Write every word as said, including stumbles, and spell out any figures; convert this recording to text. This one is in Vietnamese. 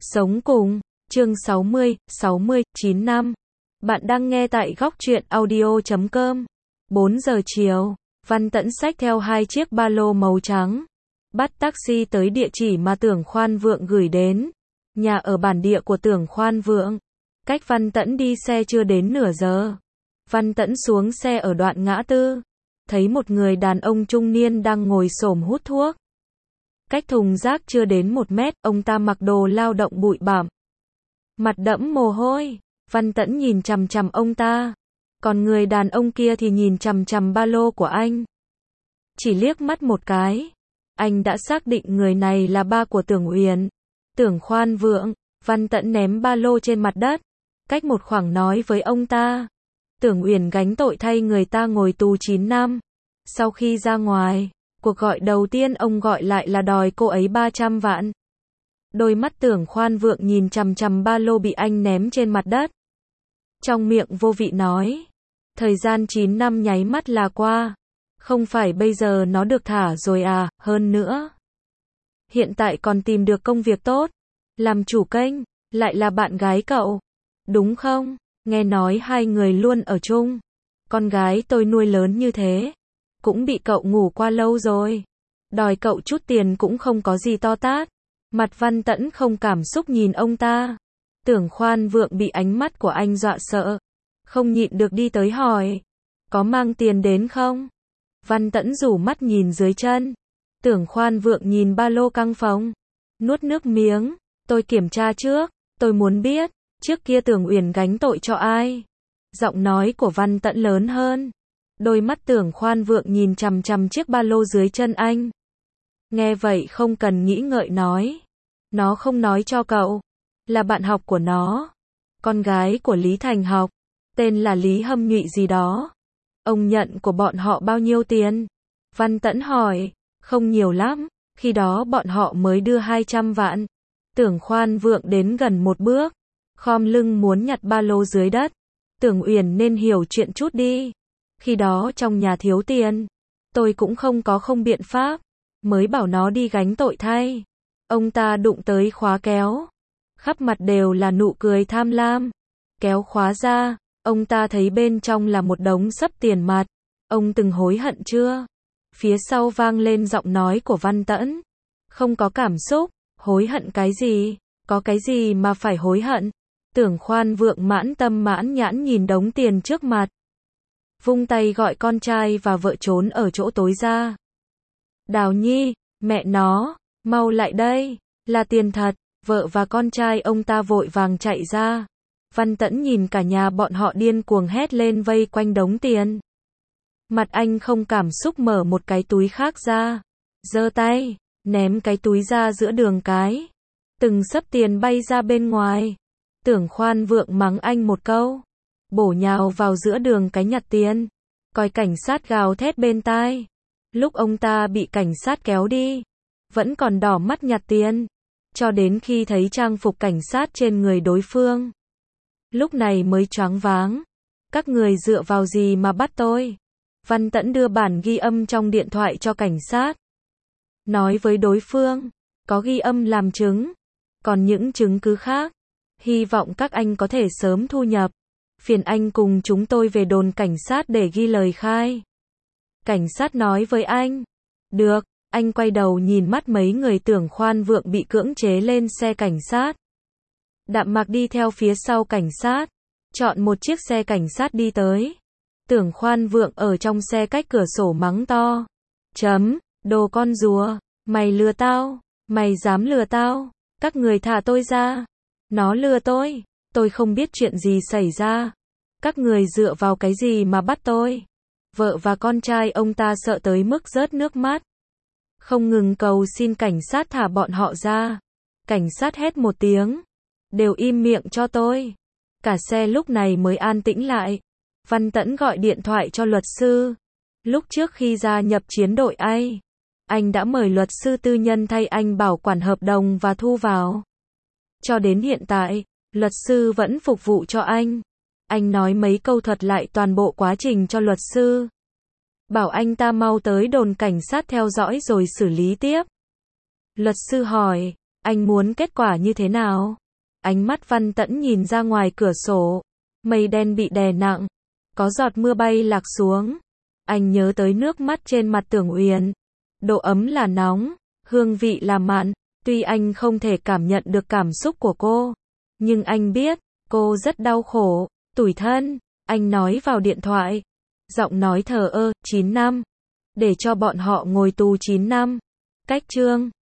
Sống cùng, chương sáu mươi, sáu mươi, chín năm. Bạn đang nghe tại góc truyện audio chấm com. bốn giờ chiều, Văn Tẫn xách theo hai chiếc ba lô màu trắng. Bắt taxi tới địa chỉ mà Tưởng Khoan Vượng gửi đến. Nhà ở bản địa của Tưởng Khoan Vượng. Cách Văn Tẫn đi xe chưa đến nửa giờ. Văn Tẫn xuống xe ở đoạn ngã tư. Thấy một người đàn ông trung niên đang ngồi xổm hút thuốc. Cách thùng rác chưa đến một mét, ông ta mặc đồ lao động bụi bặm. Mặt đẫm mồ hôi. Văn Tẫn nhìn chằm chằm ông ta. Còn người đàn ông kia thì nhìn chằm chằm ba lô của anh. Chỉ liếc mắt một cái. Anh đã xác định người này là ba của Tưởng Uyển. Tưởng Khoan Vượng. Văn Tẫn ném ba lô trên mặt đất. Cách một khoảng nói với ông ta. Tưởng Uyển gánh tội thay người ta ngồi tù chín năm. Sau khi ra ngoài, cuộc gọi đầu tiên ông gọi lại là đòi cô ấy ba trăm vạn. Đôi mắt Tưởng Khoan Vượng nhìn chằm chằm ba lô bị anh ném trên mặt đất. Trong miệng vô vị nói. Thời gian chín năm nháy mắt là qua. Không phải bây giờ nó được thả rồi à, hơn nữa. Hiện tại còn tìm được công việc tốt. Làm chủ kênh, lại là bạn gái cậu. Đúng không? Nghe nói hai người luôn ở chung. Con gái tôi nuôi lớn như thế. Cũng bị cậu ngủ qua lâu rồi. Đòi cậu chút tiền cũng không có gì to tát. Mặt Văn Tẫn không cảm xúc nhìn ông ta. Tưởng Khoan Vượng bị ánh mắt của anh dọa sợ. Không nhịn được đi tới hỏi. Có mang tiền đến không? Văn Tẫn rủ mắt nhìn dưới chân. Tưởng Khoan Vượng nhìn ba lô căng phòng. Nuốt nước miếng. Tôi kiểm tra trước. Tôi muốn biết. Trước kia Tưởng Uyển gánh tội cho ai? Giọng nói của Văn Tẫn lớn hơn. Đôi mắt Tưởng Khoan Vượng nhìn chằm chằm chiếc ba lô dưới chân anh. Nghe vậy không cần nghĩ ngợi nói. Nó không nói cho cậu. Là bạn học của nó. Con gái của Lý Thành Học. Tên là Lý Hâm Nhụy gì đó. Ông nhận của bọn họ bao nhiêu tiền? Văn Tẫn hỏi. Không nhiều lắm. Khi đó bọn họ mới đưa hai trăm vạn. Tưởng Khoan Vượng đến gần một bước. Khom lưng muốn nhặt ba lô dưới đất. Tưởng Uyển nên hiểu chuyện chút đi. Khi đó trong nhà thiếu tiền. Tôi cũng không có không biện pháp. Mới bảo nó đi gánh tội thay. Ông ta đụng tới khóa kéo. Khắp mặt đều là nụ cười tham lam. Kéo khóa ra. Ông ta thấy bên trong là một đống sấp tiền mặt. Ông từng hối hận chưa? Phía sau vang lên giọng nói của Văn Tẫn. Không có cảm xúc. Hối hận cái gì? Có cái gì mà phải hối hận? Tưởng Khoan Vượng mãn tâm mãn nhãn nhìn đống tiền trước mặt. Vung tay gọi con trai và vợ trốn ở chỗ tối ra. Đào Nhi, mẹ nó, mau lại đây, là tiền thật. Vợ và con trai ông ta vội vàng chạy ra. Văn Tẫn nhìn cả nhà bọn họ điên cuồng hét lên vây quanh đống tiền. Mặt anh không cảm xúc mở một cái túi khác ra. Giơ tay, ném cái túi ra giữa đường cái. Từng xấp tiền bay ra bên ngoài. Tưởng Khoan Vượng mắng anh một câu. Bổ nhào vào giữa đường cái nhặt tiền. Coi cảnh sát gào thét bên tai. Lúc ông ta bị cảnh sát kéo đi. Vẫn còn đỏ mắt nhặt tiền. Cho đến khi thấy trang phục cảnh sát trên người đối phương. Lúc này mới choáng váng. Các người dựa vào gì mà bắt tôi? Văn Tẫn đưa bản ghi âm trong điện thoại cho cảnh sát. Nói với đối phương. Có ghi âm làm chứng. Còn những chứng cứ khác. Hy vọng các anh có thể sớm thu nhập. Phiền anh cùng chúng tôi về đồn cảnh sát để ghi lời khai. Cảnh sát nói với anh. Được, anh quay đầu nhìn mắt mấy người Tưởng Khoan Vượng bị cưỡng chế lên xe cảnh sát. Đạm Mạc đi theo phía sau cảnh sát. Chọn một chiếc xe cảnh sát đi tới. Tưởng Khoan Vượng ở trong xe cách cửa sổ mắng to. Chấm, đồ con rùa, mày lừa tao, mày dám lừa tao, các người thả tôi ra. Nó lừa tôi, tôi không biết chuyện gì xảy ra. Các người dựa vào cái gì mà bắt tôi? Vợ và con trai ông ta sợ tới mức rớt nước mắt. Không ngừng cầu xin cảnh sát thả bọn họ ra. Cảnh sát hét một tiếng. Đều im miệng cho tôi. Cả xe lúc này mới an tĩnh lại. Văn Tẫn gọi điện thoại cho luật sư. Lúc trước khi gia nhập chiến đội A, anh đã mời luật sư tư nhân thay anh bảo quản hợp đồng và thu vào. Cho đến hiện tại, luật sư vẫn phục vụ cho anh. Anh nói mấy câu thuật lại toàn bộ quá trình cho luật sư. Bảo anh ta mau tới đồn cảnh sát theo dõi rồi xử lý tiếp. Luật sư hỏi, Anh muốn kết quả như thế nào? Ánh mắt Văn Tẫn nhìn ra ngoài cửa sổ. Mây đen bị đè nặng. Có giọt mưa bay lạc xuống. Anh nhớ tới nước mắt trên mặt Tưởng Uyển. Độ ấm là nóng, hương vị là mặn. Tuy anh không thể cảm nhận được cảm xúc của cô, nhưng anh biết, cô rất đau khổ, tủi thân. Anh nói vào điện thoại. Giọng nói thờ ơ, chín năm. Để cho bọn họ ngồi tù chín năm. Cách chương